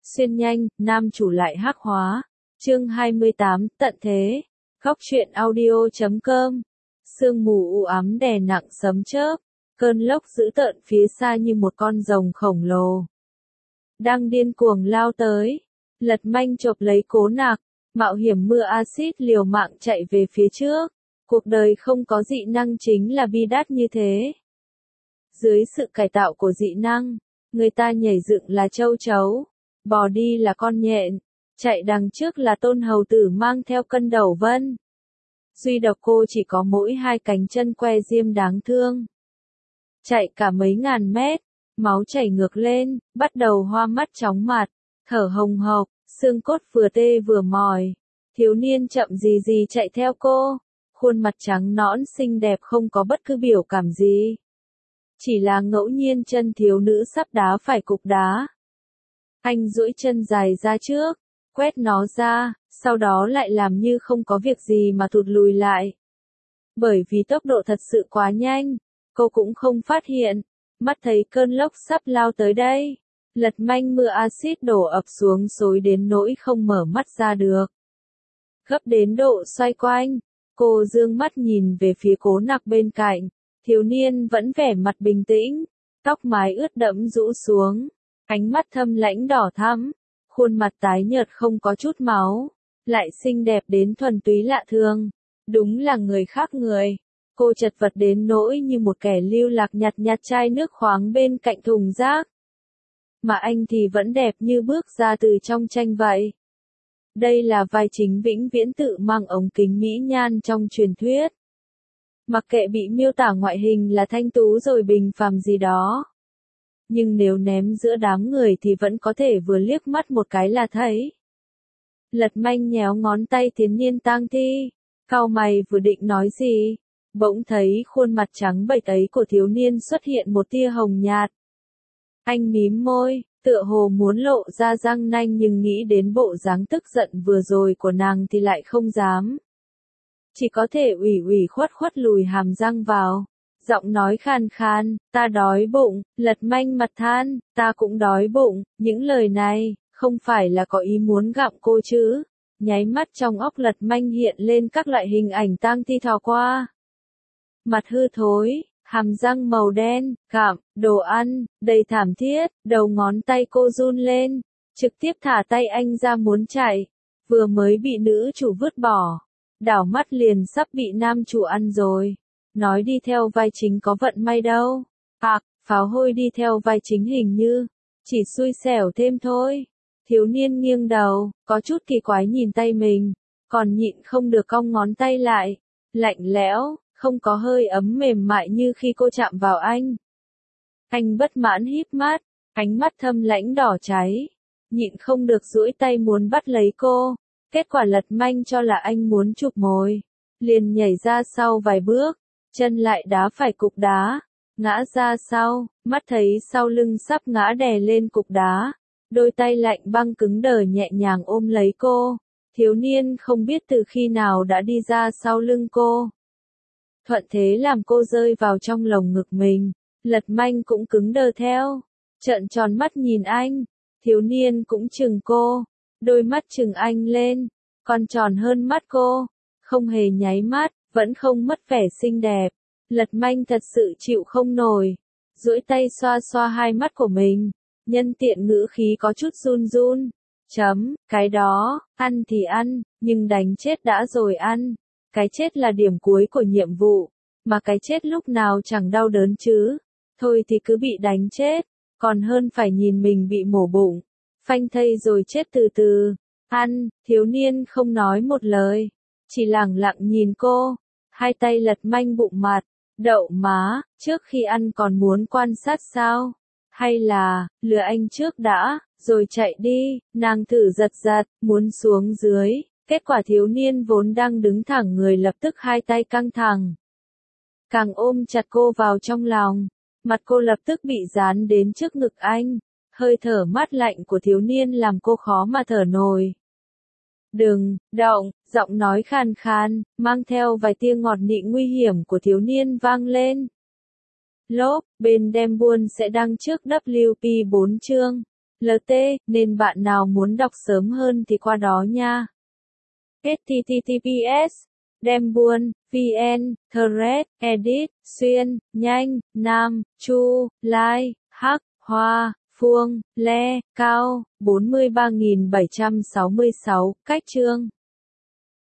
xuyên nhanh, nam chủ lại hắc hóa. Chương 28, tận thế. Góc truyện audio.com. Sương mù u ám đè nặng sấm chớp, cơn lốc dữ tợn phía xa như một con rồng khổng lồ đang điên cuồng lao tới. Lật Manh chộp lấy Cố Nặc, mạo hiểm mưa axit liều mạng chạy về phía trước. Cuộc đời không có dị năng chính là bi đát như thế. Dưới sự cải tạo của dị năng, người ta nhảy dựng là châu chấu, bò đi là con nhện, chạy đằng trước là tôn hầu tử mang theo cân đầu vân. Duy độc cô chỉ có mỗi hai cánh chân que diêm đáng thương. Chạy cả mấy ngàn mét, máu chảy ngược lên, bắt đầu hoa mắt chóng mặt, thở hồng hộc, xương cốt vừa tê vừa mỏi. Thiếu niên chậm gì gì chạy theo cô, khuôn mặt trắng nõn xinh đẹp không có bất cứ biểu cảm gì. Chỉ là ngẫu nhiên chân thiếu nữ sắp đá phải cục đá. Anh duỗi chân dài ra trước, quét nó ra, sau đó lại làm như không có việc gì mà thụt lùi lại. Bởi vì tốc độ thật sự quá nhanh, cô cũng không phát hiện, mắt thấy cơn lốc sắp lao tới đây. Lật Manh mưa axit đổ ập xuống xối đến nỗi không mở mắt ra được. Gấp đến độ xoay quanh, cô dương mắt nhìn về phía Cố Nặc bên cạnh, thiếu niên vẫn vẻ mặt bình tĩnh, tóc mái ướt đẫm rũ xuống, ánh mắt thâm lãnh đỏ thắm, khuôn mặt tái nhợt không có chút máu, lại xinh đẹp đến thuần túy lạ thường, đúng là người khác người. Cô chật vật đến nỗi như một kẻ lưu lạc nhặt nhặt chai nước khoáng bên cạnh thùng rác. Mà anh thì vẫn đẹp như bước ra từ trong tranh vậy. Đây là vai chính vĩnh viễn tự mang ống kính mỹ nhan trong truyền thuyết. Mặc kệ bị miêu tả ngoại hình là thanh tú rồi bình phàm gì đó. Nhưng nếu ném giữa đám người thì vẫn có thể vừa liếc mắt một cái là thấy. Lật Manh nhéo ngón tay thiếu niên tang thi, cau mày vừa định nói gì, bỗng thấy khuôn mặt trắng bệch ấy của thiếu niên xuất hiện một tia hồng nhạt. Anh mím môi, tựa hồ muốn lộ ra răng nanh nhưng nghĩ đến bộ dáng tức giận vừa rồi của nàng thì lại không dám. Chỉ có thể ủy ủy khuất lùi hàm răng vào. Giọng nói khàn khàn, ta đói bụng. Lật Manh mặt than, ta cũng đói bụng. Những lời này, không phải là có ý muốn gặm cô chứ. Nháy mắt trong óc Lật Manh hiện lên các loại hình ảnh tang thi thò qua. Mặt hư thối, hàm răng màu đen, gặm, đồ ăn, đầy thảm thiết, đầu ngón tay cô run lên, trực tiếp thả tay anh ra muốn chạy, vừa mới bị nữ chủ vứt bỏ, đảo mắt liền sắp bị nam chủ ăn rồi. Nói đi theo vai chính có vận may đâu. Pháo hôi đi theo vai chính hình như chỉ xui xẻo thêm thôi. Thiếu niên nghiêng đầu, có chút kỳ quái nhìn tay mình, còn nhịn không được cong ngón tay lại, lạnh lẽo, không có hơi ấm mềm mại như khi cô chạm vào anh. Anh bất mãn híp mắt, ánh mắt thâm lãnh đỏ cháy, nhịn không được duỗi tay muốn bắt lấy cô. Kết quả Lật Manh cho là anh muốn chụp mồi, liền nhảy ra sau vài bước, chân lại đá phải cục đá, ngã ra sau, mắt thấy sau lưng sắp ngã đè lên cục đá, đôi tay lạnh băng cứng đờ nhẹ nhàng ôm lấy cô. Thiếu niên không biết từ khi nào đã đi ra sau lưng cô. Thuận thế làm cô rơi vào trong lồng ngực mình, Lật Manh cũng cứng đờ theo, trợn tròn mắt nhìn anh, thiếu niên cũng chừng cô, đôi mắt chừng anh lên, còn tròn hơn mắt cô, không hề nháy mắt, vẫn không mất vẻ xinh đẹp. Lật Manh thật sự chịu không nổi, duỗi tay xoa xoa hai mắt của mình, nhân tiện ngữ khí có chút run run. Cái đó, ăn thì ăn, nhưng đánh chết đã rồi ăn. Cái chết là điểm cuối của nhiệm vụ, mà cái chết lúc nào chẳng đau đớn chứ. Thôi thì cứ bị đánh chết, còn hơn phải nhìn mình bị mổ bụng, phanh thây rồi chết từ từ. Ăn, thiếu niên không nói một lời, chỉ lẳng lặng nhìn cô, hai tay Lật Manh bụng mặt, đậu má, trước khi ăn còn muốn quan sát sao? Hay là, lừa anh trước đã, rồi chạy đi, nàng thử giật giật, muốn xuống dưới. Kết quả thiếu niên vốn đang đứng thẳng người lập tức hai tay căng thẳng. Càng ôm chặt cô vào trong lòng, mặt cô lập tức bị dán đến trước ngực anh, hơi thở mát lạnh của thiếu niên làm cô khó mà thở nổi. Đừng, động, giọng nói khàn khàn, mang theo vài tia ngọt nị nguy hiểm của thiếu niên vang lên. Lốp, bên đem buôn sẽ đăng trước WP4 chương. LT, nên bạn nào muốn đọc sớm hơn thì qua đó nha. https đem buôn, vn, thread, edit, xuyên, nhanh, nam, chu, lai, hắc, hoa, vuông, le, cao, 43.766, cách chương.